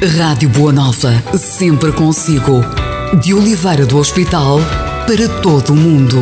Rádio Boa Nova, sempre consigo. De Oliveira do Hospital para todo o mundo.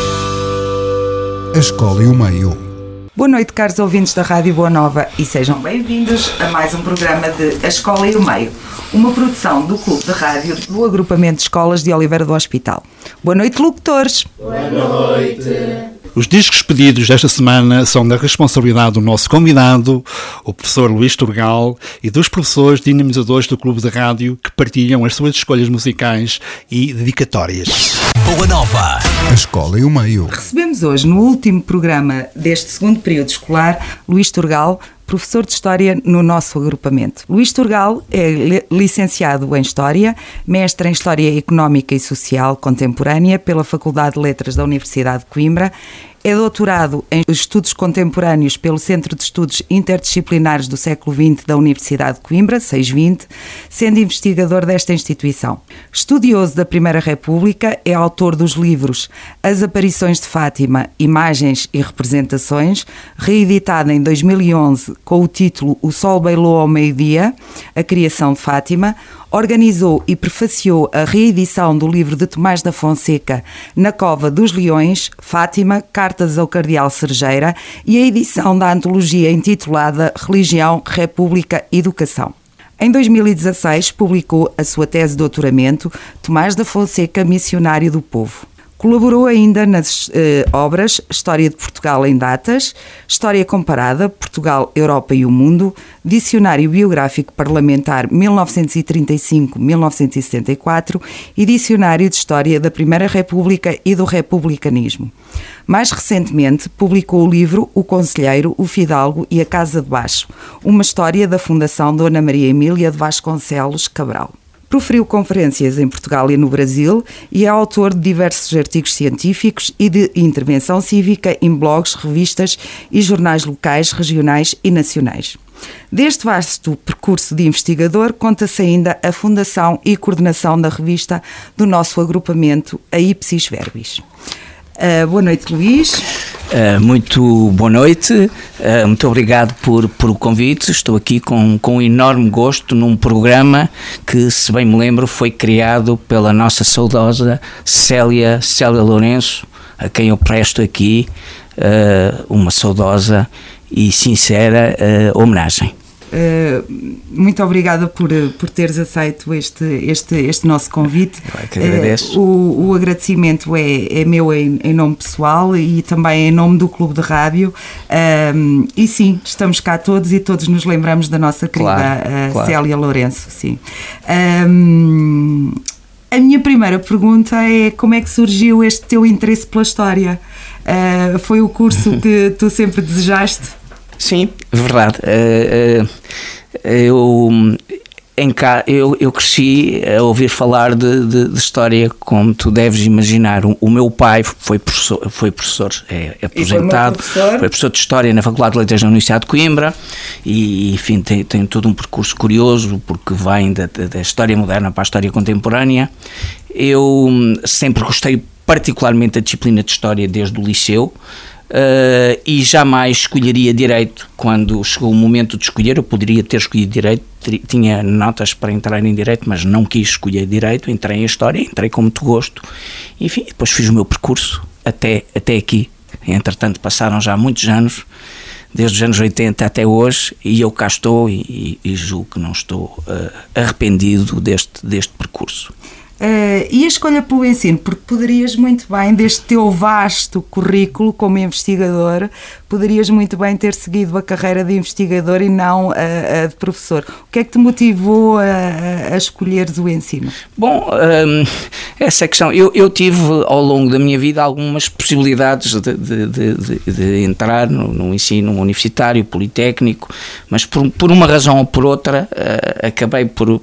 A Escola e o Meio. Boa noite, caros ouvintes da Rádio Boa Nova, e sejam bem-vindos a mais um programa de A Escola e o Meio, uma produção do Clube de Rádio do Agrupamento de Escolas de Oliveira do Hospital. Boa noite, locutores! Boa noite! Os discos pedidos desta semana são da responsabilidade do nosso convidado, o professor Luís Turgal, e dos professores dinamizadores do Clube de Rádio que partilham as suas escolhas musicais e dedicatórias. Boa Nova! A Escola e o Meio. Recebemos hoje, no último programa deste segundo período escolar, Luís Turgal, professor de História no nosso agrupamento. Luís Turgal é licenciado em História, mestre em História Económica e Social Contemporânea pela Faculdade de Letras da Universidade de Coimbra, é doutorado em Estudos Contemporâneos pelo Centro de Estudos Interdisciplinares do Século XX da Universidade de Coimbra, 620, sendo investigador desta instituição. Estudioso da Primeira República, é autor dos livros As Aparições de Fátima, Imagens e Representações, reeditada em 2011 com o título O Sol Bailou ao Meio-Dia, A Criação de Fátima. Organizou e prefaciou a reedição do livro de Tomás da Fonseca, Na Cova dos Leões, Fátima, Cartas ao Cardeal Cerejeira, e a edição da antologia intitulada Religião, República, Educação. Em 2016, publicou a sua tese de doutoramento, Tomás da Fonseca, Missionário do Povo. Colaborou ainda nas obras História de Portugal em Datas, História Comparada, Portugal, Europa e o Mundo, Dicionário Biográfico Parlamentar 1935-1974 e Dicionário de História da Primeira República e do Republicanismo. Mais recentemente, publicou o livro O Conselheiro, o Fidalgo e a Casa de Baixo, uma história da Fundação Dona Maria Emília de Vasconcelos Cabral. Proferiu conferências em Portugal e no Brasil e é autor de diversos artigos científicos e de intervenção cívica em blogs, revistas e jornais locais, regionais e nacionais. Deste vasto percurso de investigador, conta-se ainda a fundação e coordenação da revista do nosso agrupamento, a Ipsis Verbis. Boa noite, Luís. Muito boa noite, muito obrigado por o convite. Estou aqui com um enorme gosto num programa que, se bem me lembro, foi criado pela nossa saudosa Célia Lourenço, a quem eu presto aqui uma saudosa e sincera homenagem. Muito obrigada por teres aceito este nosso convite. Eu é que agradeço. O agradecimento é meu em nome pessoal e também em nome do Clube de Rádio. E sim, estamos cá todos e todos nos lembramos da nossa querida claro. Célia Lourenço. Sim. A minha primeira pergunta é: como é que surgiu este teu interesse pela história? Foi o curso que tu sempre desejaste? Sim, verdade. Eu cresci a ouvir falar de história, como tu deves imaginar. O meu pai foi professor, é aposentado, foi professor de História na Faculdade de Letras da Universidade de Coimbra e, enfim, tem todo um percurso curioso, porque vem da História Moderna para a História Contemporânea. Eu sempre gostei particularmente da disciplina de História desde o liceu. E jamais escolheria Direito. Quando chegou o momento de escolher, eu poderia ter escolhido Direito, tinha notas para entrar em Direito, mas não quis escolher Direito, entrei em História, entrei com muito gosto, enfim, depois fiz o meu percurso até aqui. Entretanto passaram já muitos anos, desde os anos 80 até hoje, e eu cá estou e julgo que não estou arrependido deste percurso. E a escolha pelo ensino, porque poderias muito bem, deste teu vasto currículo como investigador, poderias muito bem ter seguido a carreira de investigador e não a de professor. O que é que te motivou a escolheres o ensino? Bom, essa questão, eu tive ao longo da minha vida algumas possibilidades de entrar no ensino universitário, politécnico, mas por uma razão ou por outra acabei por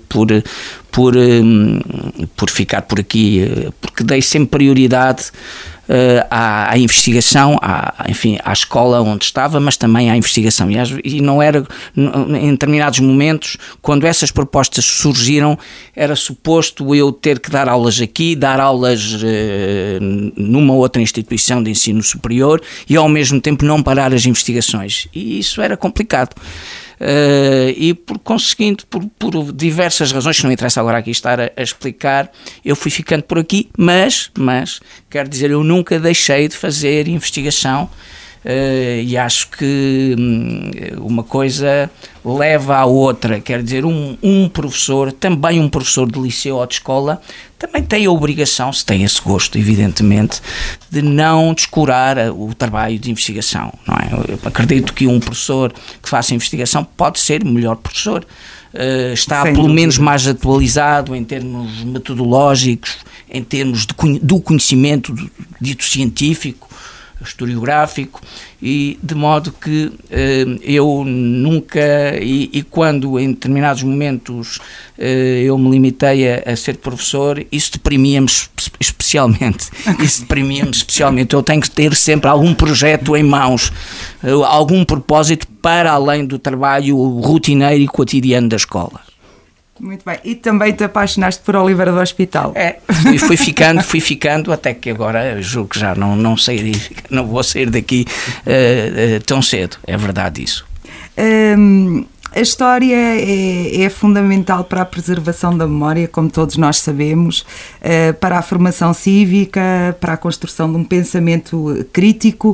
ficar por aqui, porque dei sempre prioridade à investigação, enfim, à escola onde estava, mas também à investigação. E não era, em determinados momentos, quando essas propostas surgiram, era suposto eu ter que dar aulas aqui, dar aulas numa outra instituição de ensino superior e ao mesmo tempo não parar as investigações. E isso era complicado. e por conseguinte, por diversas razões, que não interessa agora aqui estar a explicar, eu fui ficando por aqui, mas, quero dizer, eu nunca deixei de fazer investigação, e acho que uma coisa leva à outra, quer dizer, um professor, também um professor de liceu ou de escola, também tem a obrigação, se tem esse gosto, evidentemente, de não descurar o trabalho de investigação, não é? Eu acredito que um professor que faça investigação pode ser o melhor professor, está pelo menos mais atualizado em termos metodológicos, em termos do conhecimento dito científico, historiográfico, e de modo que eu nunca, e quando em determinados momentos eu me limitei a ser professor, isso deprimia-me especialmente, eu tenho que ter sempre algum projeto em mãos, algum propósito para além do trabalho rotineiro e cotidiano da escola. Muito bem, e também te apaixonaste por Oliveira do Hospital. Fui ficando até que agora eu julgo que já não vou sair daqui tão cedo, é verdade isso. A história é fundamental para a preservação da memória, como todos nós sabemos, para a formação cívica, para a construção de um pensamento crítico.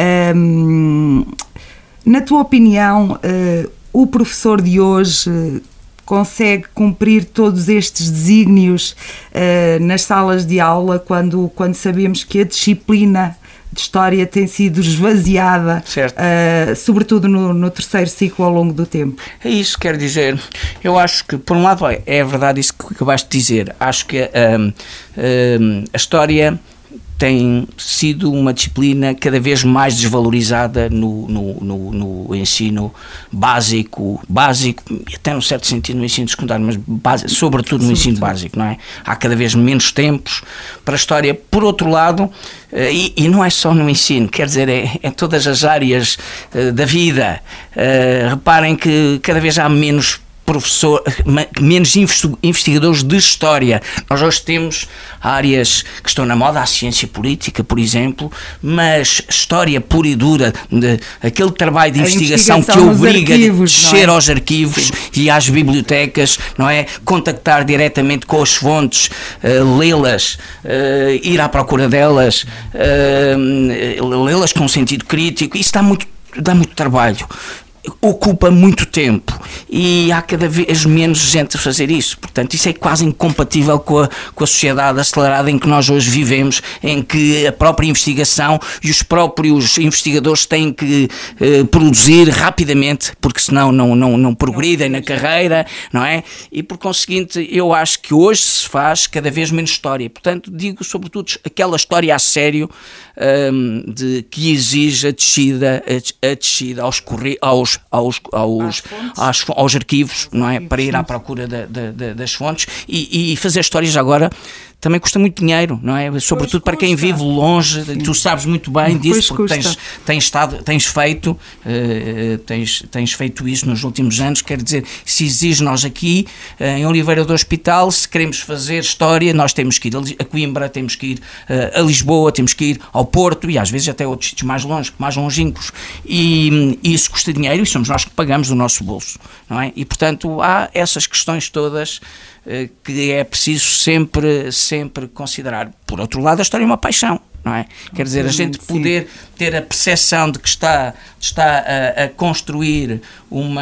Na tua opinião, o professor de hoje consegue cumprir todos estes desígnios nas salas de aula quando sabemos que a disciplina de História tem sido esvaziada, sobretudo no terceiro ciclo ao longo do tempo? É isso, quero dizer, eu acho que, por um lado, é verdade isso que acabaste de dizer, acho que a História tem sido uma disciplina cada vez mais desvalorizada no ensino básico e até num certo sentido no ensino secundário, mas sobretudo no ensino básico, não é? Há cada vez menos tempos para a História. Por outro lado, e não é só no ensino, quer dizer, é em todas as áreas da vida. Reparem que cada vez há menos investigadores de História. Nós hoje temos áreas que estão na moda, a ciência política, por exemplo, mas História pura e dura, aquele trabalho de investigação que obriga a descer aos arquivos e às bibliotecas, não é? Contactar diretamente com as fontes, lê-las, ir à procura delas, lê-las com sentido crítico, isso dá muito trabalho. Ocupa muito tempo e há cada vez menos gente a fazer isso, portanto isso é quase incompatível com a sociedade acelerada em que nós hoje vivemos, em que a própria investigação e os próprios investigadores têm que produzir rapidamente, porque senão não progridem na carreira, não é? E por conseguinte eu acho que hoje se faz cada vez menos História, portanto digo sobretudo aquela História a sério, que exige a descida aos arquivos, não é? Para ir à procura das fontes e fazer histórias agora também custa muito dinheiro, não é? Sobretudo para quem vive longe. Sim. Tu sabes muito bem disso, porque tens feito isso nos últimos anos. Quer dizer, se exige nós aqui em Oliveira do Hospital, se queremos fazer história, nós temos que ir a Coimbra, temos que ir a Lisboa, temos que ir ao Porto e às vezes até a outros sítios mais longínquos, e isso custa dinheiro e somos nós que pagamos do nosso bolso, não é? E portanto há essas questões todas que é preciso sempre considerar. Por outro lado, a História é uma paixão, não é? Quer dizer, a gente poder ter a percepção de que está a construir um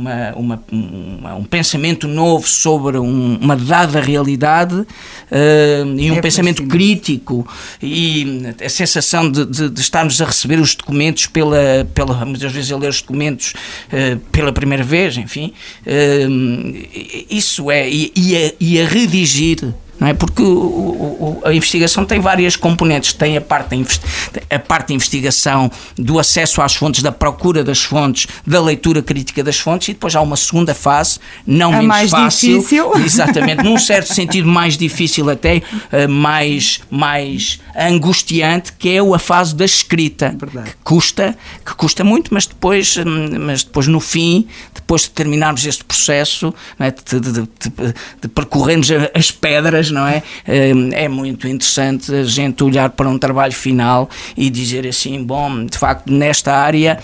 pensamento novo sobre uma dada realidade, e um pensamento crítico, e a sensação de estarmos a receber os documentos muitas vezes a ler os documentos pela primeira vez, enfim, isso é, e a redigir, não é? Porque a investigação tem várias componentes. Tem a parte de investigação, do acesso às fontes, da procura das fontes, da leitura crítica das fontes, e depois há uma segunda fase, não menos mais fácil, difícil. Exatamente, num certo sentido mais difícil até, mais angustiante, que é a fase da escrita, que custa muito, mas depois no fim, depois de terminarmos este processo, não é? de percorrermos as pedras, mas não é? É muito interessante a gente olhar para um trabalho final e dizer assim, bom, de facto nesta área,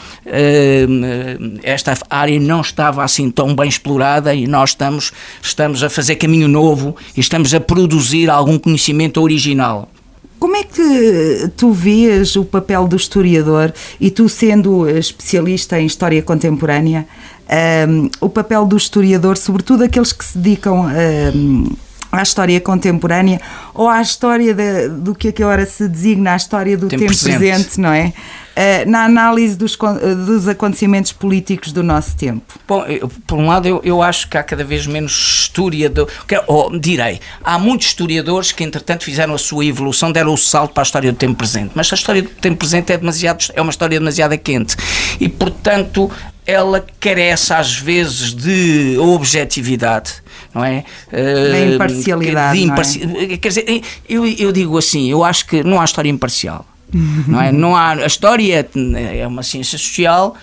esta área não estava assim tão bem explorada e nós estamos a fazer caminho novo e estamos a produzir algum conhecimento original. Como é que tu vês o papel do historiador, e tu sendo especialista em história contemporânea, o papel do historiador, sobretudo aqueles que se dedicam à história contemporânea ou à história do que agora se designa a história do tempo presente, não é? Na análise dos acontecimentos políticos do nosso tempo? Bom, por um lado eu acho que há cada vez menos historiador, direi, há muitos historiadores que entretanto fizeram a sua evolução, deram o salto para a história do tempo presente, mas a história do tempo presente é uma história demasiado quente e portanto ela carece às vezes de objetividade, não é? Da imparcialidade, não é? Quer dizer, eu digo assim, eu acho que não há história imparcial. Não é? Não há, a história é uma ciência social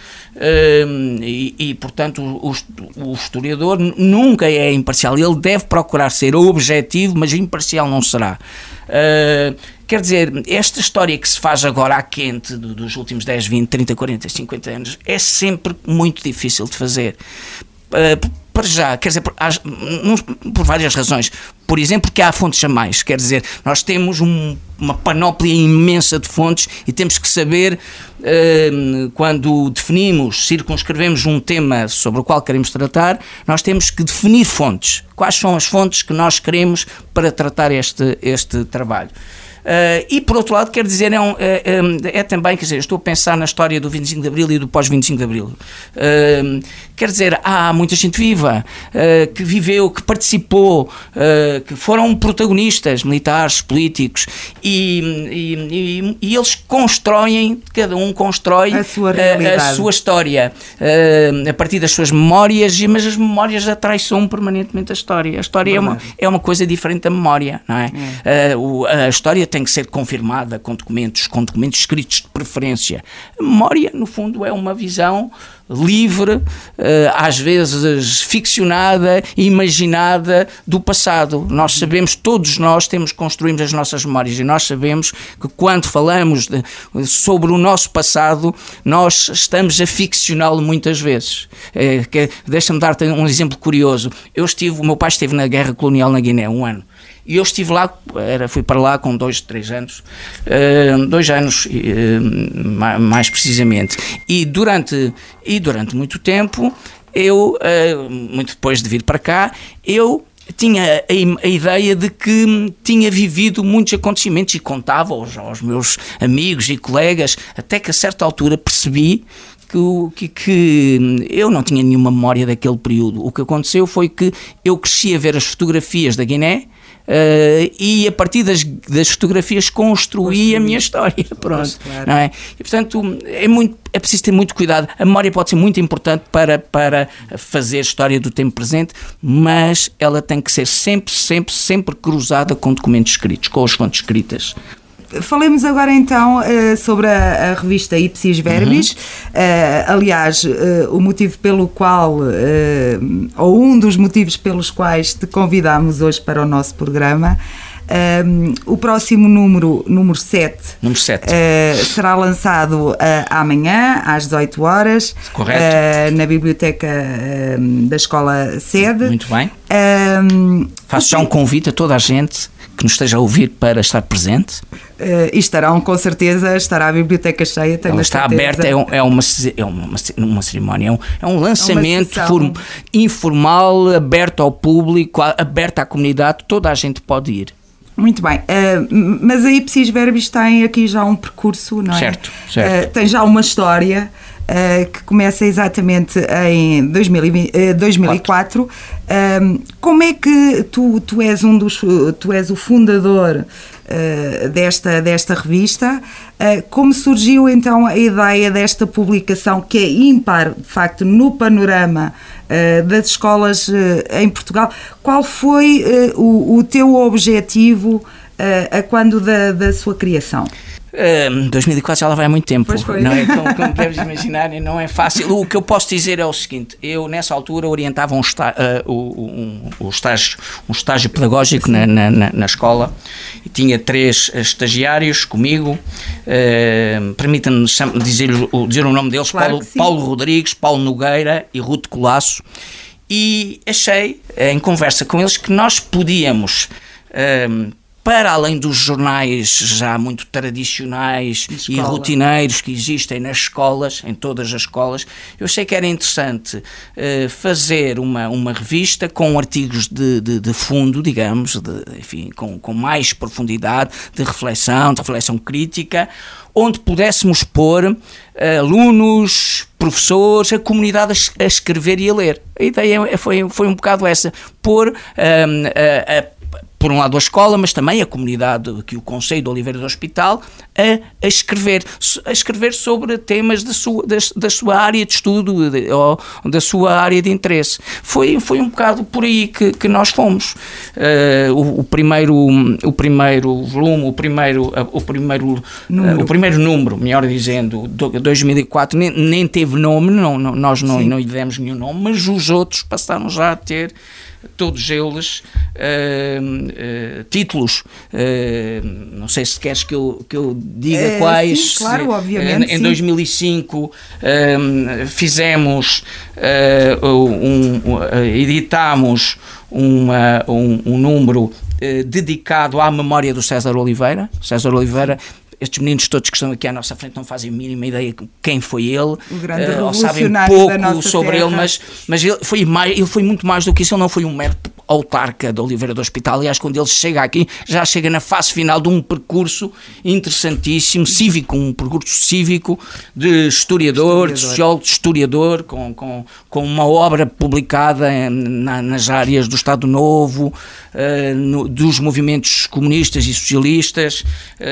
e portanto o historiador nunca é imparcial, ele deve procurar ser objetivo, mas imparcial não será. Quer dizer, esta história que se faz agora à quente dos últimos 10, 20, 30, 40, 50 anos é sempre muito difícil de fazer. Para já, quer dizer, por várias razões. Por exemplo, porque há fontes a mais, quer dizer, nós temos uma panóplia imensa de fontes e temos que saber, quando definimos, circunscrevemos um tema sobre o qual queremos tratar, nós temos que definir fontes. Quais são as fontes que nós queremos para tratar este trabalho? E por outro lado, quer dizer, é também, quer dizer, eu estou a pensar na história do 25 de Abril e do pós-25 de Abril. Quer dizer, há muita gente viva que viveu, que participou, que foram protagonistas militares, políticos e eles constroem, cada um constrói a sua realidade, a sua história a partir das suas memórias, mas as memórias atraiçoam permanentemente a história. A história é uma coisa diferente da memória, não é? A história tem que ser confirmada com documentos escritos de preferência. A memória, no fundo, é uma visão livre, às vezes ficcionada e imaginada do passado. Nós sabemos, todos nós construímos as nossas memórias e nós sabemos que quando falamos sobre o nosso passado, nós estamos a ficcioná-lo muitas vezes. Deixa-me dar-te um exemplo curioso. O meu pai esteve na guerra colonial na Guiné, 1 ano. E eu estive lá, fui para lá com 2 anos, mais precisamente. E durante muito tempo, muito depois de vir para cá, eu tinha a ideia de que tinha vivido muitos acontecimentos e contava aos meus amigos e colegas, até que a certa altura percebi que eu não tinha nenhuma memória daquele período. O que aconteceu foi que eu cresci a ver as fotografias da Guiné, e a partir das fotografias construí a minha história. Pronto, claro. Não é? E portanto é preciso ter muito cuidado. A memória pode ser muito importante para fazer história do tempo presente, mas ela tem que ser sempre cruzada com documentos escritos, com as fontes escritas. Falemos agora então sobre a revista Ipsis Verbis. Aliás, o motivo pelo qual, ou um dos motivos pelos quais te convidámos hoje para o nosso programa. O próximo número 7, será lançado amanhã às 18 horas. Correto. Na biblioteca da Escola Sede. Muito bem. Faço já um convite a toda a gente que nos esteja a ouvir para estar presente. E estará a biblioteca cheia. Ela está aberta, é uma cerimónia, é um lançamento informal, aberto ao público, aberto à comunidade, toda a gente pode ir. Muito bem, mas a Ipsis Verbis tem aqui já um percurso, não é? Certo. Tem já uma história que começa exatamente em 2004. Como é que tu és o fundador desta revista? Como surgiu então a ideia desta publicação, que é ímpar, de facto, no panorama das escolas em Portugal? Qual foi o teu objetivo a quando da sua criação? 2004 já lá vai há muito tempo, Pois foi. não é? Como deves imaginar, não é fácil. O que eu posso dizer é o seguinte: eu nessa altura orientava um estágio pedagógico na escola e tinha 3 estagiários comigo. Permita-me dizer o nome deles: Claro Paulo Rodrigues, Paulo Nogueira e Ruth Colasso. E achei, em conversa com eles, que nós podíamos, para além dos jornais já muito tradicionais e rotineiros que existem nas escolas, em todas as escolas, eu achei que era interessante fazer uma revista com artigos de fundo, digamos, enfim, com mais profundidade, de reflexão crítica, onde pudéssemos pôr alunos, professores, a comunidade a escrever e a ler. A ideia foi um bocado essa, pôr por um lado a escola, mas também a comunidade, aqui o Conselho de Oliveira do Hospital, a escrever sobre temas da sua área de estudo ou da sua área de interesse. Foi um bocado por aí que nós fomos. O primeiro volume, o primeiro número, melhor dizendo, 2004, nem teve nome, nós não lhe demos nenhum nome, mas os outros passaram já a ter todos eles títulos. Não sei se queres que eu diga quais. Sim, claro, obviamente. Em 2005 fizemos, editámos um número dedicado à memória do César Oliveira. César Oliveira, estes meninos todos que estão aqui à nossa frente não fazem a mínima ideia quem foi ele, ou sabem pouco sobre ele, mas ele foi muito mais do que isso. Ele não foi um mero autarca de Oliveira do Hospital. Aliás, quando ele chega aqui, já chega na fase final de um percurso interessantíssimo, cívico, um percurso cívico de historiador, de sociólogo, de historiador, com uma obra publicada nas áreas do Estado Novo, dos movimentos comunistas e socialistas,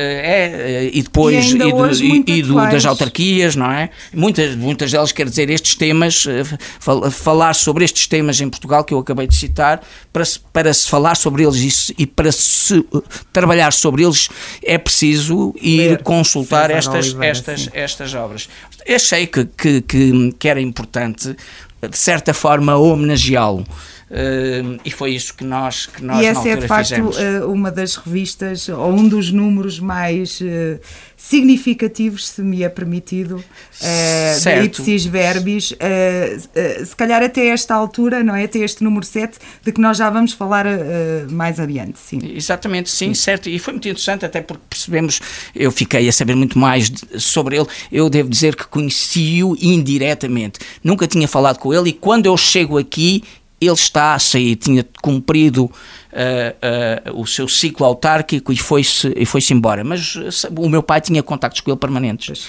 e depois das autarquias, não é? Muitas delas, quer dizer, estes temas, falar sobre estes temas em Portugal que eu acabei de citar, para se falar sobre eles e para se trabalhar sobre eles é preciso ir consultar estas obras. Achei que era importante, de certa forma, homenageá-lo. E foi isso que nós e essa na altura é de facto fizemos. Uma das revistas, ou um dos números mais significativos, se me é permitido, da Ipsis Verbis, se calhar até esta altura, não é? Até este número 7, de que nós já vamos falar mais adiante. Sim. Exatamente, sim, certo, e foi muito interessante, até porque percebemos, eu fiquei a saber muito mais sobre ele. Eu devo dizer que conheci-o indiretamente, nunca tinha falado com ele, e quando eu chego aqui, ele está a sair, tinha cumprido o seu ciclo autárquico e foi-se embora, mas o meu pai tinha contactos com ele permanentes,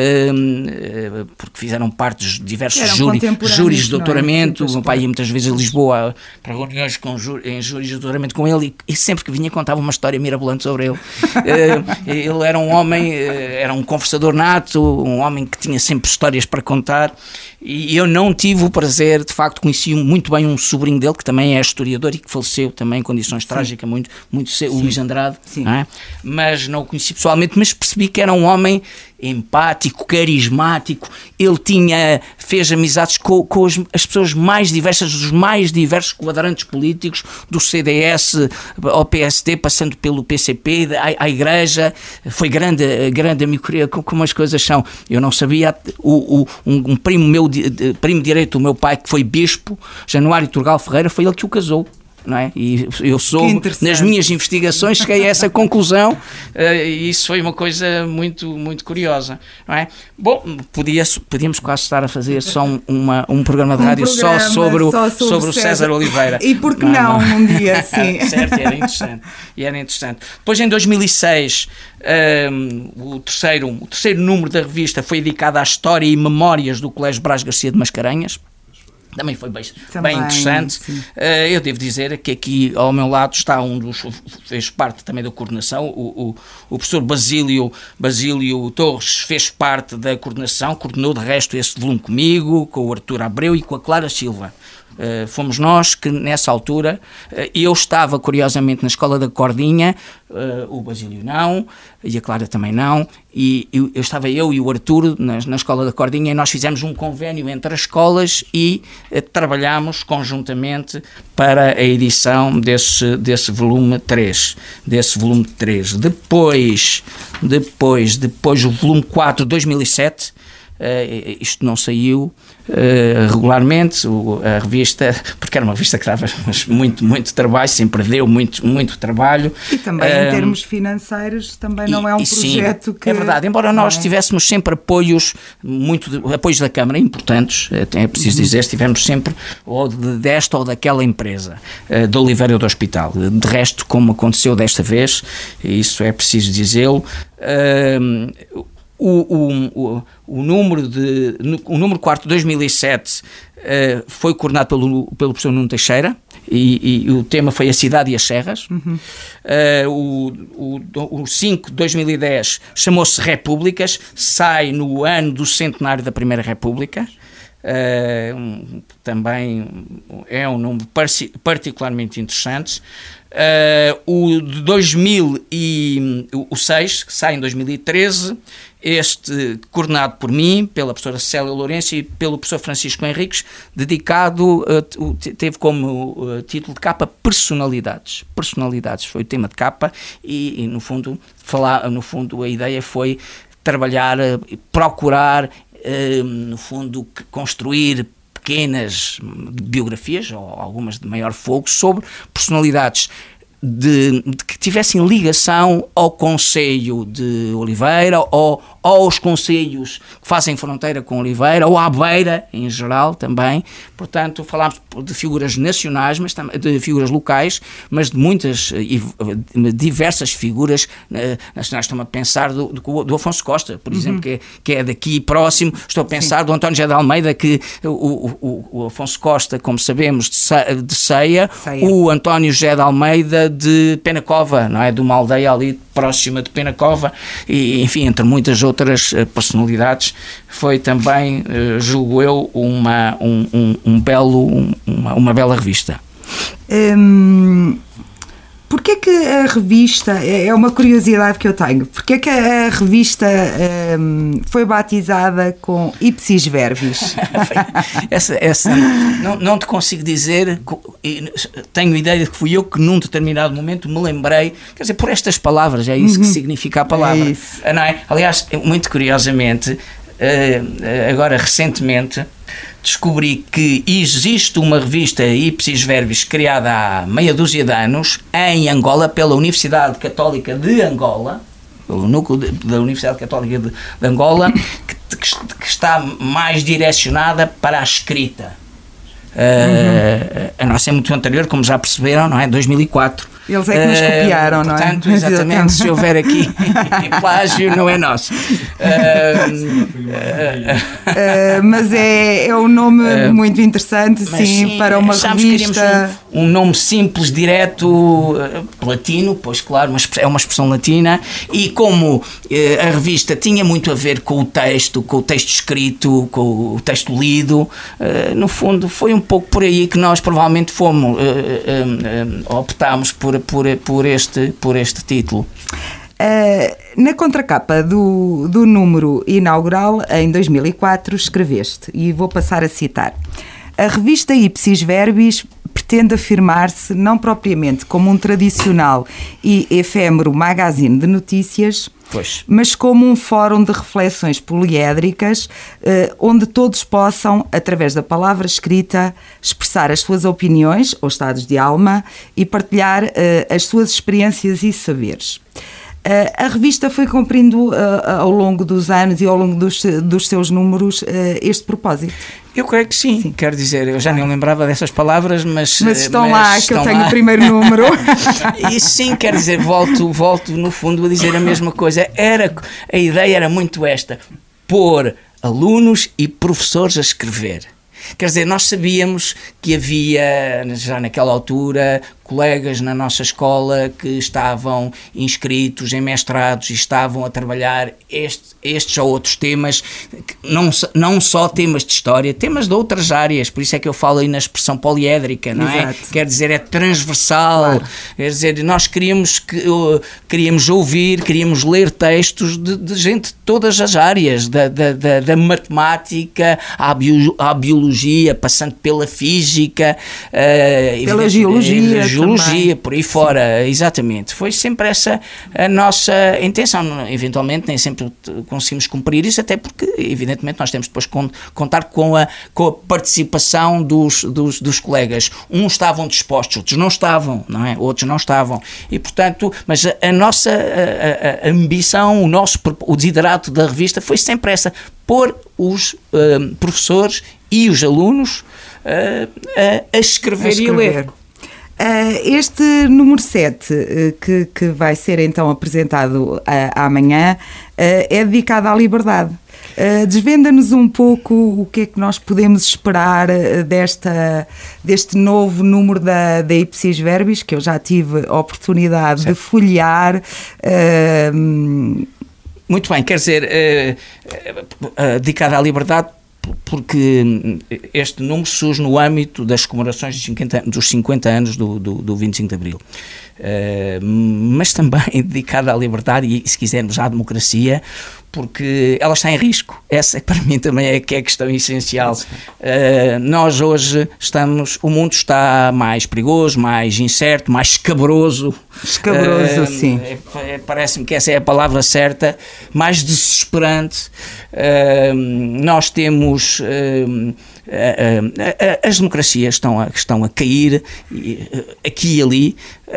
porque fizeram parte de diversos júris de doutoramento. O meu pai ia muitas vezes a Lisboa para reuniões em júris de doutoramento com ele, e sempre que vinha contava uma história mirabolante sobre ele. Ele era um homem, era um conversador nato, um homem que tinha sempre histórias para contar, e eu não tive o prazer, de facto, conheci muito bem um sobrinho dele, que também é historiador e que faleceu também em condições trágicas, muito cedo, o Luís Andrade, não é? Mas não o conheci pessoalmente, mas percebi que era um homem empático, carismático. Ele fez amizades com as pessoas mais diversas, dos mais diversos quadrantes políticos, do CDS ao PSD, passando pelo PCP, à Igreja. Foi grande amigo, como as coisas são. Eu não sabia, um primo meu, primo direito do meu pai, que foi bispo, Januário Turgal Ferreira, foi ele que o casou. Não é? E eu soube, nas minhas investigações, cheguei a essa conclusão, e isso foi uma coisa muito, muito curiosa, não é? Bom, podíamos quase estar a fazer só um programa de rádio só sobre o César Oliveira. E por que não um dia, sim. Certo, era interessante. Depois, em 2006, o terceiro número da revista foi dedicado à história e memórias do Colégio Brás Garcia de Mascarenhas. Também foi bem interessante. Eu devo dizer que aqui ao meu lado está fez parte também da coordenação, o professor Basílio Torres fez parte da coordenação, coordenou de resto esse volume comigo, com o Artur Abreu e com a Clara Silva. Fomos nós que, nessa altura, eu estava, curiosamente, na Escola da Cordinha, o Basílio não, e a Clara também não, e estava eu e o Arturo na Escola da Cordinha, e nós fizemos um convênio entre as escolas e trabalhámos conjuntamente para a edição desse volume 3. Depois o volume 4, 2007, isto não saiu regularmente, a revista, porque era uma revista que dava muito trabalho, sempre deu muito trabalho. E também em termos financeiros também não é um projeto sim, que... É verdade, embora nós tivéssemos sempre apoios da Câmara importantes, é preciso dizer, tivemos sempre ou desta ou daquela empresa, de Oliveira do Hospital. De resto, como aconteceu desta vez, isso é preciso dizê-lo, o número 4 de 2007 foi coordenado pelo professor Nuno Teixeira e o tema foi a cidade e as serras. O 5 de 2010 chamou-se Repúblicas, sai no ano do centenário da Primeira República. Também é um número particularmente interessante. O de 2006, que sai em 2013, este coordenado por mim, pela professora Célia Lourenço e pelo professor Francisco Henriques, dedicado, teve como título de capa Personalidades, foi o tema de capa e no fundo a ideia foi trabalhar, procurar, no fundo, construir pequenas biografias, ou algumas de maior fogo, sobre personalidades que tivessem ligação ao concelho de Oliveira, ou aos concelhos que fazem fronteira com Oliveira, ou à Beira, em geral, também. Portanto, falámos de figuras nacionais, mas também de figuras locais, mas de muitas e diversas figuras nacionais. Estou-me a pensar do Afonso Costa, por exemplo, que é daqui próximo. Estou a pensar do António José de Almeida, que o Afonso Costa, como sabemos, de Ceia. O António José de Almeida de Penacova, não é? De uma aldeia ali próxima de Penacova, e enfim, entre muitas outras personalidades. Foi também, julgo eu, uma bela revista. Porquê que a revista, é uma curiosidade que eu tenho, porquê que a revista foi batizada com Ipsis Verbis? essa não te consigo dizer, tenho ideia de que fui eu que num determinado momento me lembrei, quer dizer, por estas palavras, é isso que significa a palavra. É isso. Não é? Aliás, muito curiosamente, agora recentemente, descobri que existe uma revista Ipsis Verbis criada há meia dúzia de anos em Angola pela Universidade Católica de Angola, pelo núcleo da Universidade Católica de Angola, que está mais direcionada para a escrita. A nossa é muito anterior, como já perceberam, não é? 2004. Eles é que nos copiaram, não é? Portanto, exatamente, se houver aqui plágio, não é nosso. Mas é um nome muito interessante, sim, para uma revista. Um nome simples, direto, latino, pois claro, é uma expressão latina, e como a revista tinha muito a ver com o texto escrito, com o texto lido, no fundo foi um pouco por aí que nós provavelmente optámos por este título. Na contracapa do número inaugural, em 2004, escreveste, e vou passar a citar: a revista Ipsis Verbis pretende afirmar-se não propriamente como um tradicional e efêmero magazine de notícias, mas como um fórum de reflexões poliédricas, onde todos possam, através da palavra escrita, expressar as suas opiniões ou estados de alma e partilhar as suas experiências e saberes. A revista foi cumprindo ao longo dos anos e ao longo dos seus números este propósito? Eu creio que sim. Quero dizer, eu já nem lembrava dessas palavras, mas estão lá, que eu tenho o primeiro número. E sim, quer dizer, volto no fundo a dizer a mesma coisa. A ideia era muito esta: pôr alunos e professores a escrever. Quer dizer, nós sabíamos que havia, já naquela altura, colegas na nossa escola que estavam inscritos em mestrados e estavam a trabalhar estes ou outros temas, não só temas de história, temas de outras áreas, por isso é que eu falo aí na expressão poliédrica, não é? Quer dizer, é transversal, claro. Quer dizer, nós queríamos ouvir, queríamos ler textos de gente de todas as áreas, da matemática à biologia, passando pela física, pela geologia, por aí fora, exatamente. Foi sempre essa a nossa intenção. Eventualmente nem sempre conseguimos cumprir isso, até porque evidentemente nós temos depois que contar com a participação dos colegas. Uns estavam dispostos, outros não estavam, não é? Outros não estavam. E portanto, mas a nossa a ambição, o desiderato da revista foi sempre essa, pôr os professores e os alunos a escrever e a ler. Este número 7, que vai ser então apresentado amanhã, é dedicado à liberdade. Desvenda-nos um pouco o que é que nós podemos esperar deste novo número da Ipsis Verbis, que eu já tive a oportunidade de folhear. Muito bem, quer dizer, dedicado à liberdade, porque este número surge no âmbito das comemorações dos 50 anos do 25 de Abril. Mas também dedicada à liberdade e, se quisermos, à democracia, porque ela está em risco. Essa para mim também é que é a questão essencial. Nós hoje o mundo está mais perigoso, mais incerto, mais escabroso. Escabroso, sim. Parece-me que essa é a palavra certa, mais desesperante. Nós temos... as democracias estão a cair aqui e ali,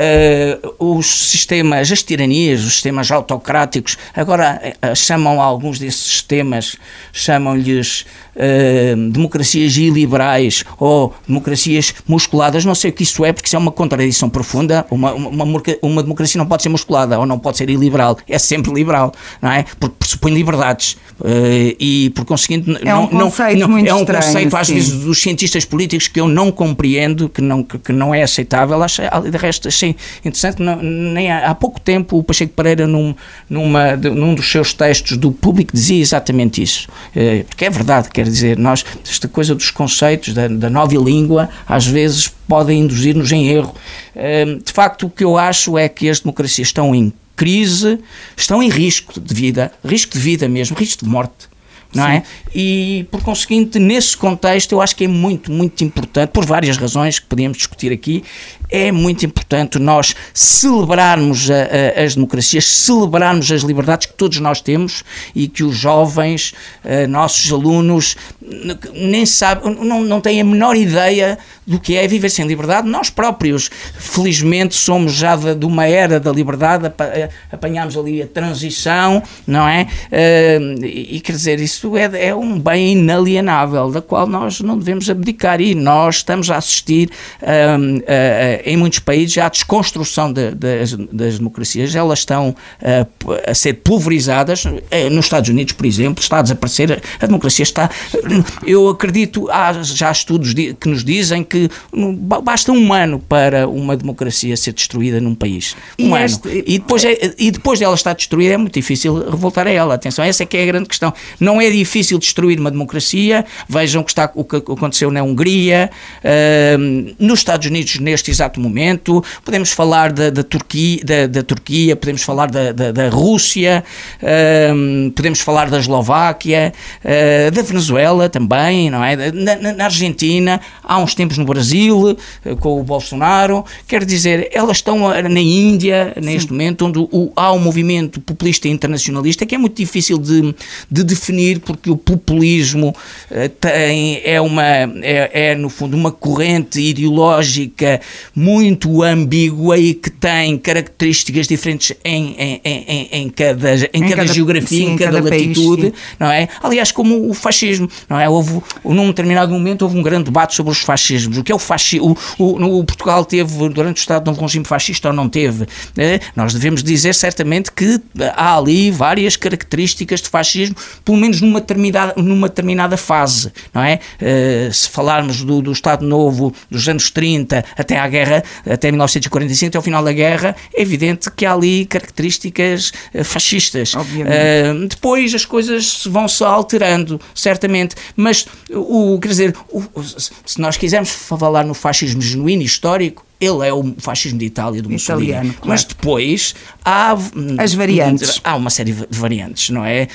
os sistemas, as tiranias, os sistemas autocráticos, agora chamam alguns desses sistemas, chamam-lhes democracias iliberais ou democracias musculadas. Não sei o que isso é, porque isso é uma contradição profunda. Uma democracia não pode ser musculada ou não pode ser iliberal, é sempre liberal, não é? Porque pressupõe liberdades e, por conseguinte, é um conceito às vezes dos cientistas políticos que eu não compreendo, que não é aceitável. De resto achei interessante que nem há pouco tempo o Pacheco Pereira num dos seus textos do Público dizia exatamente isso, porque é verdade, quer dizer, esta coisa dos conceitos da nova língua às vezes podem induzir-nos em erro. De facto, o que eu acho é que as democracias estão em crise, estão em risco de vida mesmo, risco de morte, não é? E, por conseguinte, nesse contexto, eu acho que é muito, muito importante, por várias razões que podíamos discutir aqui, é muito importante nós celebrarmos as democracias, celebrarmos as liberdades que todos nós temos e que os jovens, nossos alunos, nem sabem, não têm a menor ideia do que é viver sem liberdade. Nós próprios, felizmente, somos já de uma era da liberdade, apanhámos ali a transição, não é? E quer dizer, isso é um bem inalienável, da qual nós não devemos abdicar, e nós estamos a assistir em muitos países à desconstrução das democracias. Elas estão a ser pulverizadas. Nos Estados Unidos, por exemplo, está a desaparecer, a democracia está... Eu acredito, há já estudos que nos dizem que basta um ano para uma democracia ser destruída num país. Ano. E depois dela estar destruída é muito difícil revoltar a ela. Atenção, essa é que é a grande questão. Não é difícil destruir uma democracia. Vejam o que aconteceu na Hungria, nos Estados Unidos neste exato momento. Podemos falar da Turquia, podemos falar da Rússia, podemos falar da Eslováquia, da Venezuela também, não é? Na Argentina, há uns tempos no Brasil, com o Bolsonaro. Quer dizer, elas estão na Índia, neste momento, onde há um movimento populista e internacionalista que é muito difícil de definir, porque o populismo é no fundo uma corrente ideológica muito ambígua e que tem características diferentes em cada geografia, em cada latitude, país, não é? Aliás, como o fascismo, não é? Num determinado momento houve um grande debate sobre os fascismos. fascismos. O que é o fascismo? O Portugal teve, durante o Estado, um regime fascista ou não teve? Nós devemos dizer certamente que há ali várias características de fascismo, pelo menos numa determinada fase, não é? Se falarmos do Estado Novo dos anos 30 até à guerra, até 1945, até ao final da guerra, é evidente que há ali características fascistas. Depois as coisas vão-se alterando, certamente, mas quer dizer, se nós quisermos falar no fascismo genuíno e histórico, ele é o fascismo de Itália, do Mussolini. Claro. Mas depois há as variantes. Há uma série de variantes, não é?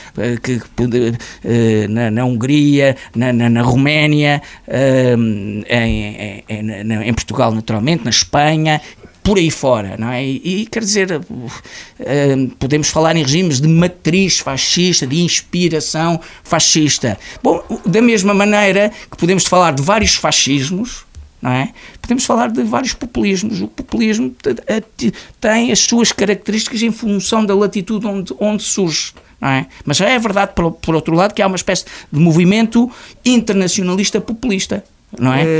Na Hungria, na Roménia, em Portugal, naturalmente, na Espanha, por aí fora, não é? E quer dizer, podemos falar em regimes de matriz fascista, de inspiração fascista. Bom, da mesma maneira que podemos falar de vários fascismos, não é? Podemos falar de vários populismos. O populismo tem as suas características em função da latitude onde surge. Não é? Mas é verdade, por outro lado, que há uma espécie de movimento internacionalista populista, não é?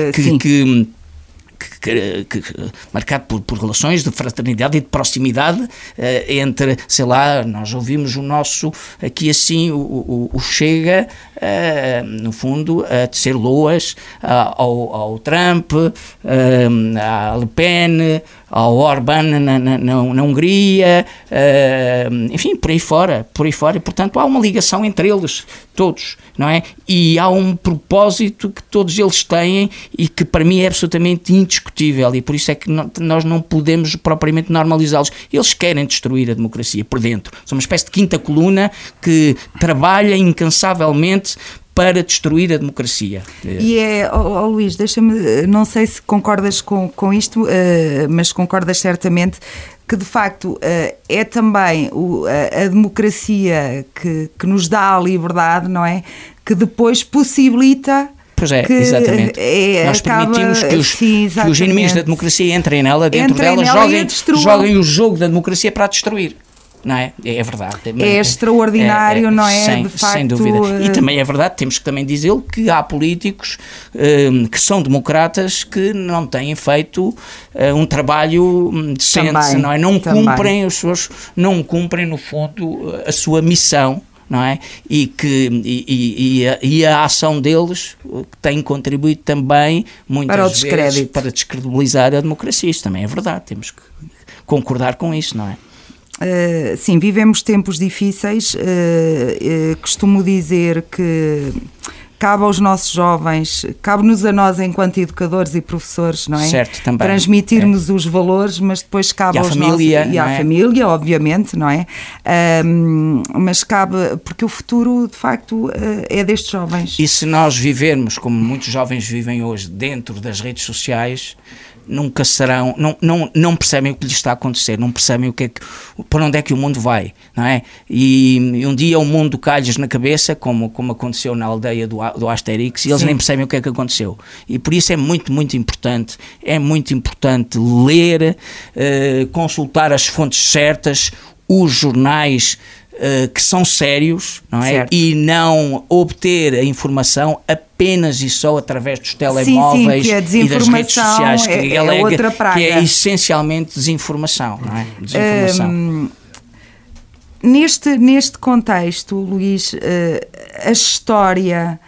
Marcado por relações de fraternidade e de proximidade entre, sei lá, nós ouvimos o nosso, aqui assim, o Chega, no fundo, a tecer loas ao Trump, à Le Pen, ao Orbán na Hungria, enfim, por aí fora, e portanto há uma ligação entre eles todos, não é? E há um propósito que todos eles têm e que para mim é absolutamente indiscutível, e por isso é que nós não podemos propriamente normalizá-los. Eles querem destruir a democracia por dentro, são uma espécie de quinta coluna que trabalha incansavelmente para destruir a democracia. E Luís, deixa-me, não sei se concordas com isto, mas concordas certamente que de facto é também a democracia que nos dá a liberdade, não é? Que depois possibilita... Pois é, exatamente. Nós permitimos que os inimigos da democracia entrem nela, dentro dela, joguem o jogo da democracia para a destruir. Não é? É verdade. É extraordinário, não é? De facto, sem dúvida. E também é verdade, temos que também dizê-lo, que há políticos que são democratas que não têm feito um trabalho decente, também, não é? Não cumprem, no fundo, a sua missão, não é? E a ação deles tem contribuído também muitas vezes para descredibilizar a democracia. Isso também é verdade, temos que concordar com isso, não é? Sim, vivemos tempos difíceis, costumo dizer que cabe aos nossos jovens, cabe-nos a nós enquanto educadores e professores, não é? Certo, também. Transmitirmos os valores, mas depois cabe aos família, nossos... E à família, obviamente, não é? Mas cabe, porque o futuro, de facto, é destes jovens. E se nós vivermos, como muitos jovens vivem hoje, dentro das redes sociais... nunca serão, não percebem o que lhes está a acontecer, não percebem para onde é que o mundo vai, não é? E um dia o mundo cai-lhes na cabeça, como aconteceu na aldeia do Asterix, e eles nem percebem o que é que aconteceu. E por isso é muito, muito importante ler, consultar as fontes certas, os jornais que são sérios, não é? Certo. E não obter a informação apenas e só através dos telemóveis e das redes sociais, que é essencialmente desinformação, não é? Desinformação. Neste contexto, Luís, a história,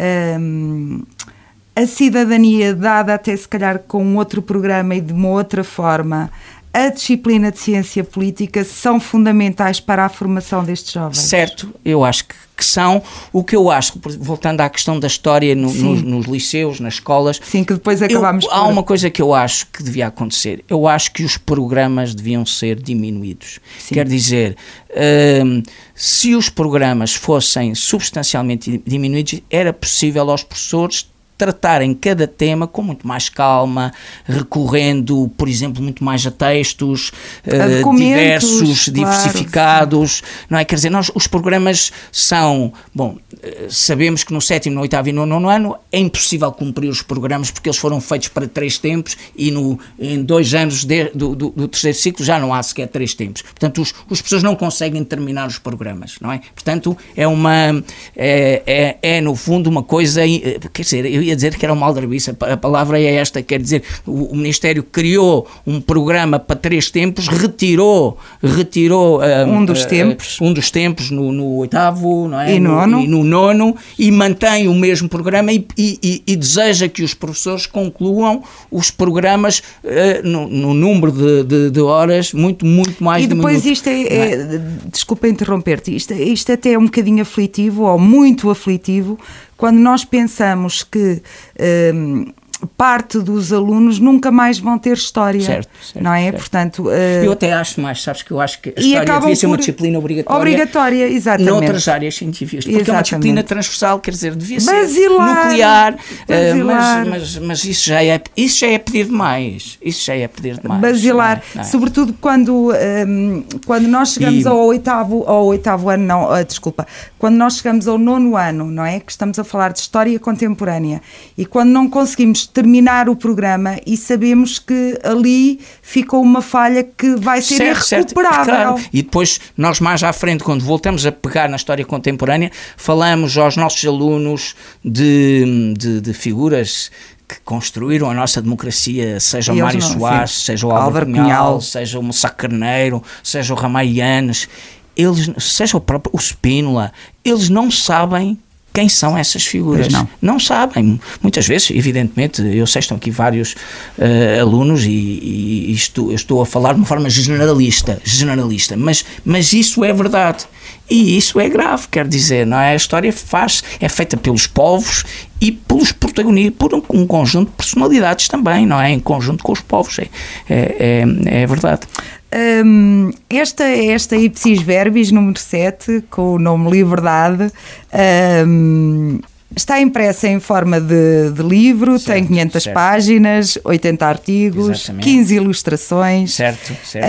a cidadania dada até se calhar com outro programa e de uma outra forma, a disciplina de ciência política são fundamentais para a formação destes jovens. Certo, eu acho que são. O que eu acho, voltando à questão da história nos liceus, nas escolas... Sim, que depois acabámos Há uma coisa que eu acho que devia acontecer. Eu acho que os programas deviam ser diminuídos. Sim. Quer dizer, se os programas fossem substancialmente diminuídos, era possível aos professores tratarem cada tema com muito mais calma, recorrendo, por exemplo, muito mais a textos diversos, diversificados, não é? Quer dizer, os programas são, sabemos que no 7º, no 8º e no 9º ano é impossível cumprir os programas porque eles foram feitos para 3 tempos e em 2 anos do 3º ciclo já não há sequer 3 tempos. Portanto, os professores não conseguem terminar os programas, não é? Portanto, é no fundo uma coisa, quer dizer, queria dizer que era uma aldrabice, a palavra é esta, quer dizer, o Ministério criou um programa para 3 tempos, retirou um dos tempos no 8º, não é? E no 9º, e mantém o mesmo programa e deseja que os professores concluam os programas no número de horas muito mais e depois de isto desculpa interromper-te, isto até é um bocadinho aflitivo ou muito aflitivo quando nós pensamos que parte dos alunos nunca mais vão ter história, certo, não é? Certo. Portanto, eu até acho mais, sabes que eu acho que a história devia ser uma disciplina obrigatória exatamente, noutras áreas científicas, porque exatamente. É uma disciplina transversal, quer dizer, devia ser basilar, nuclear, mas isso já é pedir demais, basilar, não é? Sobretudo quando nós chegamos ao oitavo ano, não, desculpa, quando nós chegamos ao 9º ano, não é? Que estamos a falar de história contemporânea, e quando não conseguimos terminar o programa e sabemos que ali ficou uma falha que vai ser irrecuperável. Claro. E depois nós mais à frente, quando voltamos a pegar na história contemporânea, falamos aos nossos alunos de figuras que construíram a nossa democracia, seja o Mário Soares, seja o Álvaro Cunhal, seja o Sá Carneiro, seja o Ramalhianes, seja o próprio o Spínola, eles não sabem quem são essas figuras. Não sabem. Muitas vezes, evidentemente, eu sei que estão aqui vários alunos e estou a falar de uma forma generalista, mas isso é verdade. E isso é grave, quer dizer, não é? A história é feita pelos povos e pelos protagonistas, por um conjunto de personalidades também, não é? Em conjunto com os povos, é verdade. Esta Ipsis Verbis número 7, com o nome Liberdade, está impressa em forma de livro, certo, tem 500 páginas, 80 artigos, exatamente. 15 ilustrações. Certo.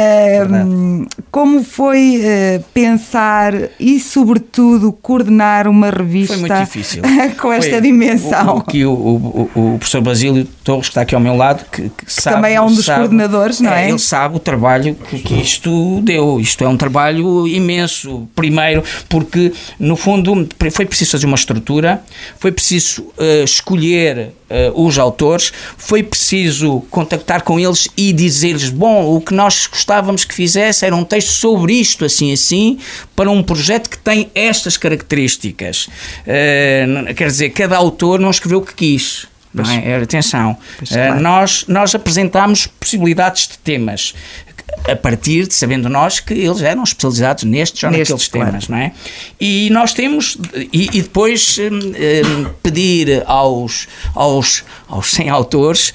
Como foi pensar e, sobretudo, coordenar uma revista foi muito difícil. Com esta dimensão? O professor Basílio Torres, que está aqui ao meu lado, que sabe, também é um dos coordenadores, não é? Ele sabe o trabalho que isto deu. Isto é um trabalho imenso. Primeiro, porque, no fundo, foi preciso fazer uma estrutura, foi preciso escolher os autores, foi preciso contactar com eles e dizer-lhes, o que nós gostávamos que fizesse era um texto sobre isto, assim, para um projeto que tem estas características. Quer dizer, cada autor não escreveu o que quis. Não é? Atenção, claro. Nós apresentámos possibilidades de temas, a partir de, sabendo nós que eles eram especializados nestes ou naqueles temas, não é? E nós temos, e depois pedir aos 100 autores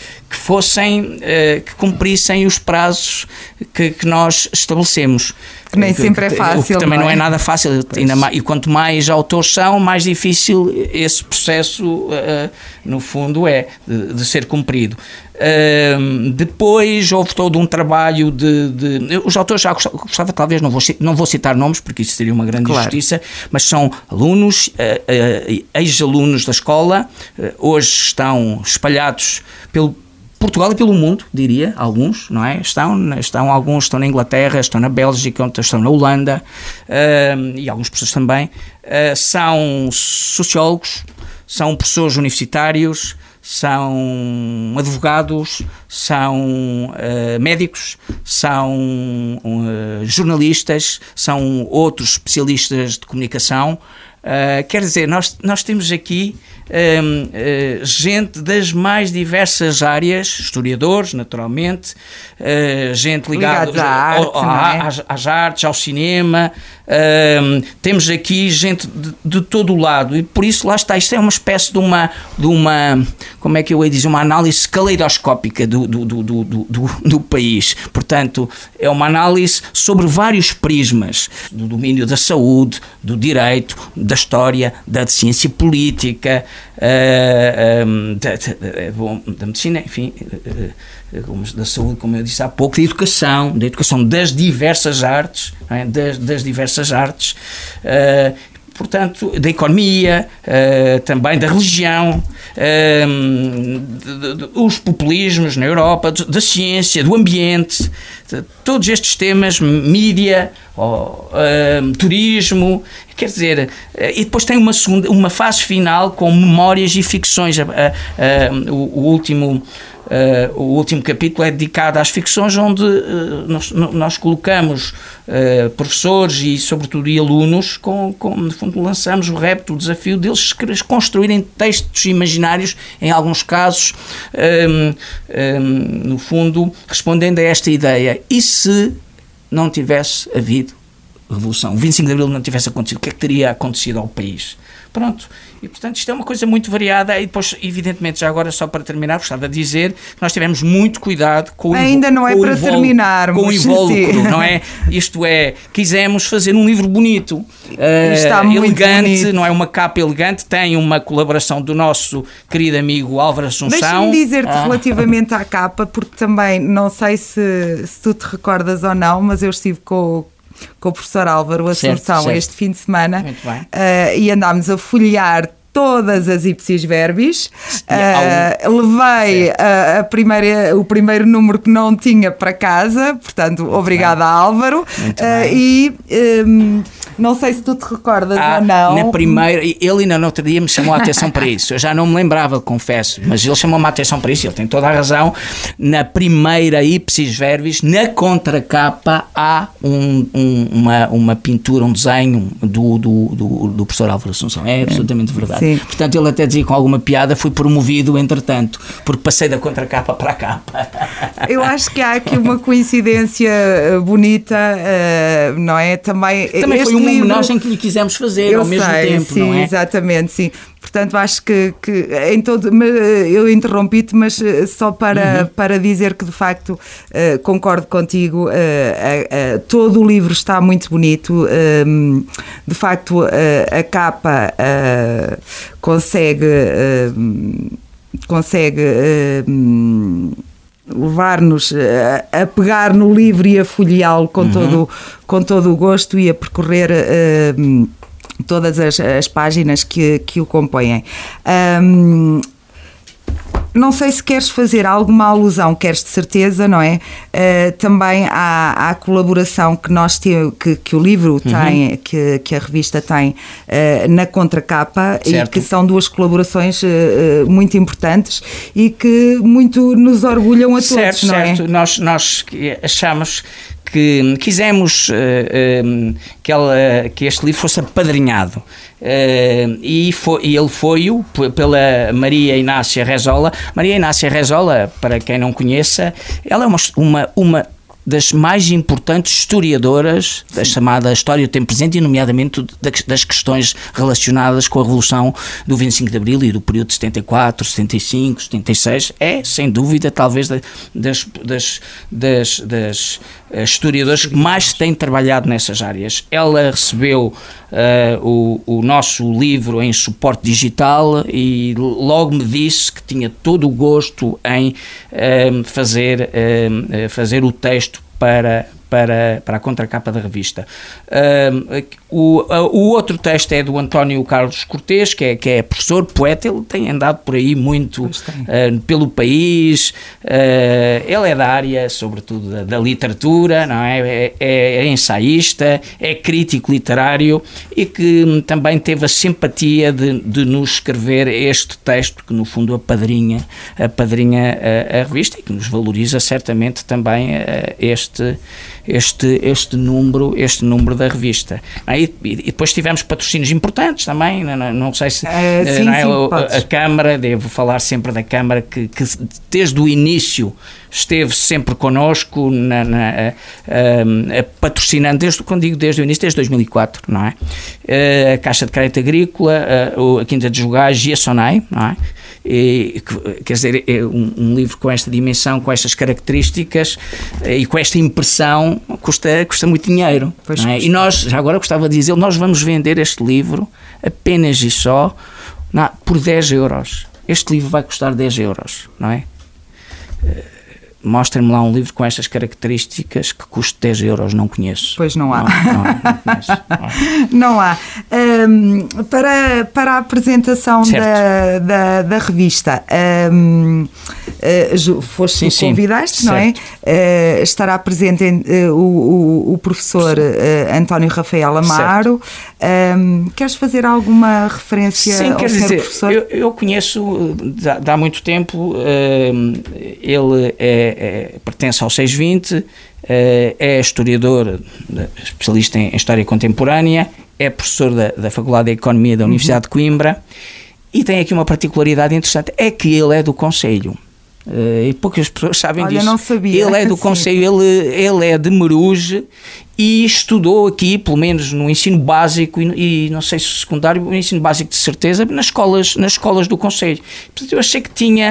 que cumprissem os prazos que nós estabelecemos. Que nem sempre é fácil. O que também não é nada fácil, e quanto mais autores são, mais difícil esse processo, no fundo, é de ser cumprido. Depois houve todo um trabalho os autores já gostava, talvez não vou citar nomes porque isso seria uma grande injustiça, mas são alunos, ex-alunos da escola, hoje estão espalhados pelo Portugal e pelo mundo, diria, alguns, não é? Alguns estão na Inglaterra, estão na Bélgica, estão na Holanda, e alguns professores também, são sociólogos, são professores universitários, são advogados, são médicos, são jornalistas, são outros especialistas de comunicação. Quer dizer, nós temos aqui gente das mais diversas áreas, historiadores, naturalmente, gente ligada às artes, ao cinema, temos aqui gente de todo o lado, e por isso lá está, isto é uma espécie de uma como é que eu ia dizer, uma análise caleidoscópica do país. Portanto, é uma análise sobre vários prismas, do domínio da saúde, do direito, da história, da ciência política, da medicina, enfim, da saúde, como eu disse há pouco, da educação das diversas artes, não é? das diversas artes. portanto, da economia, também da religião, os populismos na Europa, da ciência, do ambiente, todos estes temas, mídia, turismo, quer dizer, e depois tem uma fase final com memórias e ficções. O último capítulo é dedicado às ficções, onde nós colocamos professores e, sobretudo, alunos, no fundo, lançamos o repto, o desafio deles construírem textos imaginários, em alguns casos, no fundo, respondendo a esta ideia. E se não tivesse havido revolução, o 25 de Abril não tivesse acontecido, o que é que teria acontecido ao país? Pronto. E, portanto, isto é uma coisa muito variada. E depois, evidentemente, já agora, só para terminar, gostava de dizer que nós tivemos muito cuidado com com o invólucro, não é? Isto é, quisemos fazer um livro bonito, elegante, bonito. Não é uma capa elegante, tem uma colaboração do nosso querido amigo Álvaro Assunção. Deixa-me dizer-te relativamente à capa, porque também, não sei se tu te recordas ou não, mas eu estive com o professor Álvaro Assunção certo. Este fim de semana e andámos a folhear todas as ipsis verbis, levei o primeiro número que não tinha para casa, portanto, obrigada Álvaro, e não sei se tu te recordas ou não. Na primeira, ele ainda no outro dia me chamou a atenção para isso, eu já não me lembrava, confesso, mas ele chamou-me a atenção para isso, ele tem toda a razão. Na primeira ipsis verbis, na contracapa, há uma pintura, um desenho do professor Álvaro Assunção, é absolutamente verdade. Sim. Portanto, ele até dizia com alguma piada, fui promovido entretanto, porque passei da contracapa para a capa. Eu acho que há aqui uma coincidência bonita, não é? Também foi uma homenagem que lhe quisemos fazer ao mesmo tempo, sim, não é? Exatamente, sim. Portanto, acho que em todo... Eu interrompi-te, mas só para dizer que, de facto, concordo contigo, todo o livro está muito bonito. De facto, a capa consegue levar-nos a pegar no livro e a folheá-lo com todo o gosto e a percorrer todas as páginas que o compõem. Não sei se queres fazer alguma alusão, queres de certeza, não é? Também à colaboração que nós temos, que o livro tem, que a revista tem na contracapa, certo. E que são duas colaborações muito importantes e que muito nos orgulham a todos, não é? Certo, nós achamos que quisemos que este livro fosse apadrinhado. E ele foi-o pela Maria Inácia Rezola. Maria Inácia Rezola, para quem não conheça, ela é uma das mais importantes historiadoras da chamada História do Tempo Presente e nomeadamente das questões relacionadas com a Revolução do 25 de Abril e do período de 74, 75, 76, é sem dúvida talvez das historiadoras que mais têm trabalhado nessas áreas. Ela recebeu o nosso livro em suporte digital e logo me disse que tinha todo o gosto em fazer o texto para a contracapa da revista. O outro texto é do António Carlos Cortês, que é professor, poeta, ele tem andado por aí muito pelo país, ele é da área, sobretudo, da literatura, não é? É ensaísta, é crítico literário e que também teve a simpatia de nos escrever este texto, que no fundo apadrinha a revista e que nos valoriza certamente também este número da revista. E depois tivemos patrocínios importantes também, não sei se a Câmara, devo falar sempre da Câmara, que desde o início esteve sempre connosco, patrocinando, quando digo desde o início, desde 2004, não é? A Caixa de Crédito Agrícola, a Quinta de Jogais e a SONAI, não é? Quer dizer, um livro com esta dimensão, com estas características e com esta impressão custa muito dinheiro, não é? E nós, já agora gostava de dizer, nós vamos vender este livro apenas e só por 10 euros. Este livro vai custar 10 euros, não é? mostrem-me lá um livro com estas características que custe 10 euros, não conheço. Pois não há. Não conheço. Não há. Para a apresentação da revista, foste tu que convidaste, não é? Estará presente o professor António Rafael Amaro. Queres fazer alguma referência ao senhor professor? Eu conheço há muito tempo, ele pertence ao 620, é historiador, especialista em História Contemporânea, é professor da Faculdade de Economia da Universidade de Coimbra e tem aqui uma particularidade interessante, é que ele é do Conselho. E poucas pessoas sabem disso. Não sabia. Ele é do Conselho, ele é de Meruge e estudou aqui, pelo menos no ensino básico e não sei se secundário, o ensino básico de certeza, nas escolas do Conselho. Portanto, eu achei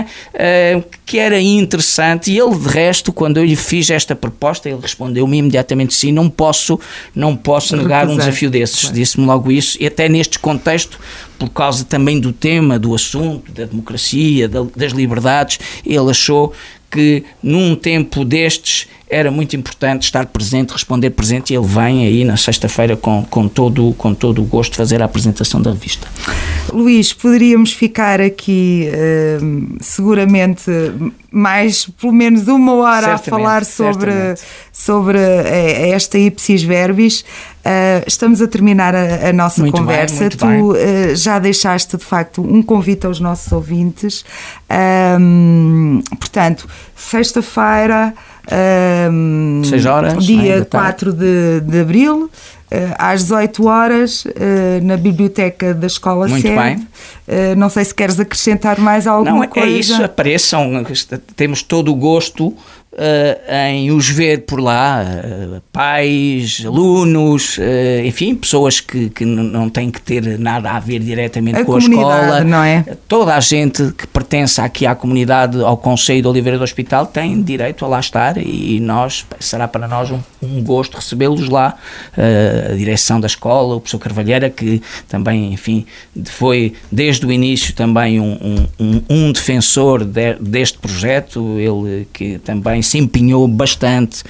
que era interessante e ele, de resto, quando eu lhe fiz esta proposta, ele respondeu-me imediatamente sim, não posso negar um desafio desses. Claro. Disse-me logo isso e até neste contexto, por causa também do tema, do assunto, da democracia, das liberdades, ele achou que num tempo destes era muito importante estar presente, responder presente, e ele vem aí na sexta-feira com todo o gosto de fazer a apresentação da revista. Luís, poderíamos ficar aqui seguramente pelo menos uma hora a falar sobre esta ipsis verbis. Estamos a terminar a nossa conversa. Tu já deixaste de facto um convite aos nossos ouvintes. Portanto, sexta-feira, 6 horas, dia 4 de abril, às 18 horas, na biblioteca da Escola Muito Sede. bem. Não sei se queres acrescentar mais alguma coisa. Não, é isso, apareçam, temos todo o gosto em os ver por lá, pais, alunos, enfim, pessoas que não têm que ter nada a ver diretamente com a escola, não é? Toda a gente que pertence aqui à comunidade, ao Conselho de Oliveira do Hospital, tem direito a lá estar e será para nós um gosto recebê-los lá, a direção da escola, o professor Carvalheira, que também, enfim, foi desde o início também um defensor deste projeto, ele que também se empenhou bastante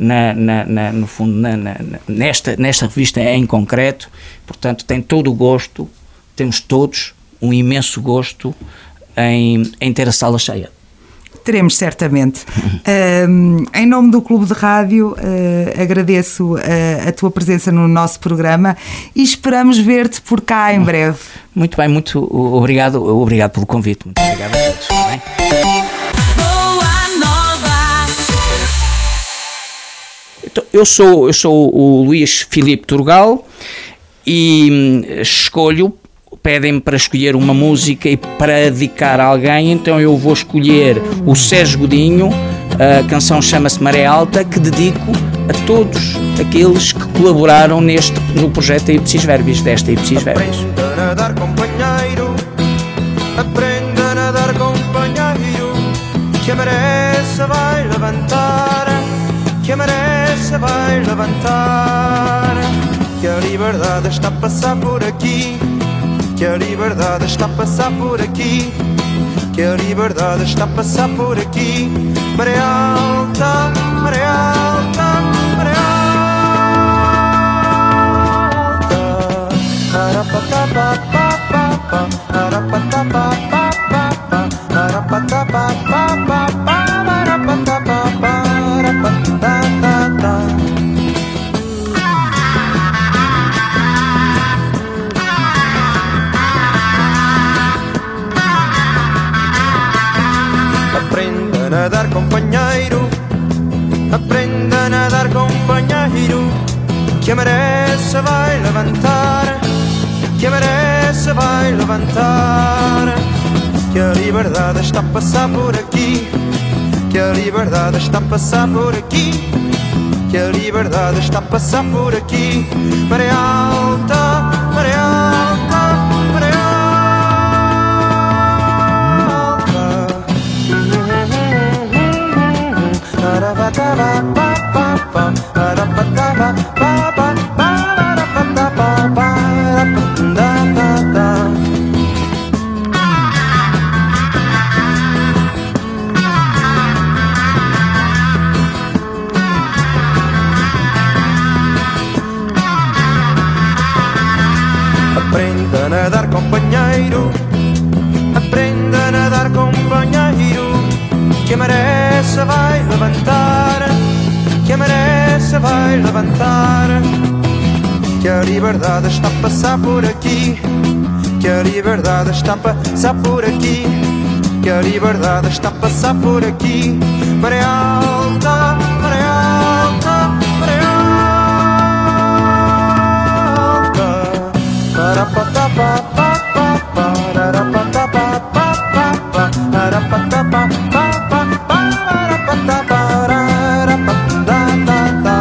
no fundo, nesta revista em concreto, portanto tem todo o gosto, temos todos um imenso gosto em ter a sala cheia. Teremos certamente. Em nome do Clube de Rádio, agradeço a tua presença no nosso programa e esperamos ver-te por cá em breve. Muito bem, muito obrigado pelo convite. Muito obrigado a todos. Bem? Então, eu sou o Luís Filipe Turgal e pedem-me para escolher uma música e para dedicar a alguém, então eu vou escolher o Sérgio Godinho, a canção chama-se Maré Alta, que dedico a todos aqueles que colaboraram no projeto Ipsis Verbis, desta Ipsis Verbis. Aprenda a nadar, companheiro, aprenda a nadar, companheiro, que a maré se vai levantar, que a maré se vai levantar, que a liberdade está a passar por aqui, que a liberdade está a passar por aqui, que a liberdade está a passar por aqui. Maré alta, maré alta, maré alta. Arapatapapapapa, arapatapapapapa, arapatapapapapa, arapatapapapa, arapatapapapa. Aprenda a nadar, companheiro, aprenda a nadar, companheiro, que a maré se vai levantar, que a maré se vai levantar, que a liberdade está a passar por aqui, que a liberdade está a passar por aqui, que a liberdade está a passar por aqui. Maré alta, maré alta, maré alta. merece vai levantar, que a merece vai levantar. Que a liberdade está a passar por aqui, que a liberdade está a passar por aqui, que a liberdade está a passar por aqui. Maré alta, maré alta, maré alta. Para pa pa pa pa para pa pa pa pa para pa pa pa pa para pa pa para pa da da da.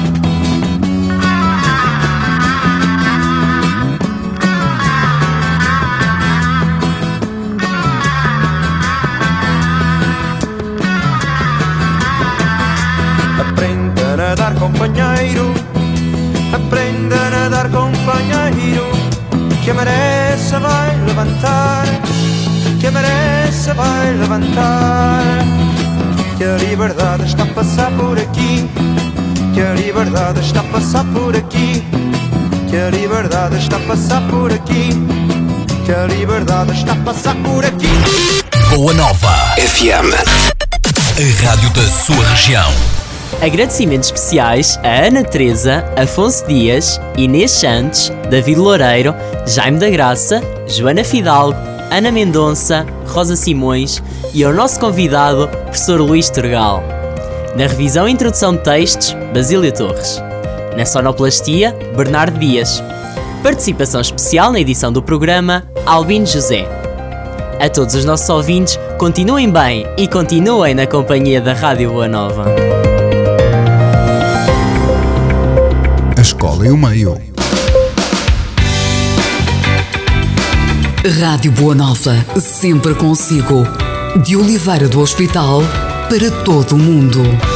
Aprenda a nadar, companheiro, aprenda a nadar, companheiro, que a merece vai levantar, que a merece vai levantar. Que a liberdade está a passar por aqui, que a liberdade está a passar por aqui, que a liberdade está a passar por aqui, que a liberdade está a passar por aqui. Boa Nova FM, a rádio da sua região. Agradecimentos especiais a Ana Teresa, Afonso Dias, Inês Santos, David Loureiro, Jaime da Graça, Joana Fidalgo, Ana Mendonça, Rosa Simões e ao nosso convidado, professor Luís Turgal. Na revisão e introdução de textos, Basília Torres. Na sonoplastia, Bernardo Dias. Participação especial na edição do programa, Albino José. A todos os nossos ouvintes, continuem bem e continuem na companhia da Rádio Boa Nova. A Escola e o Meio. Rádio Boa Nova, sempre consigo. De Oliveira do Hospital para todo o mundo.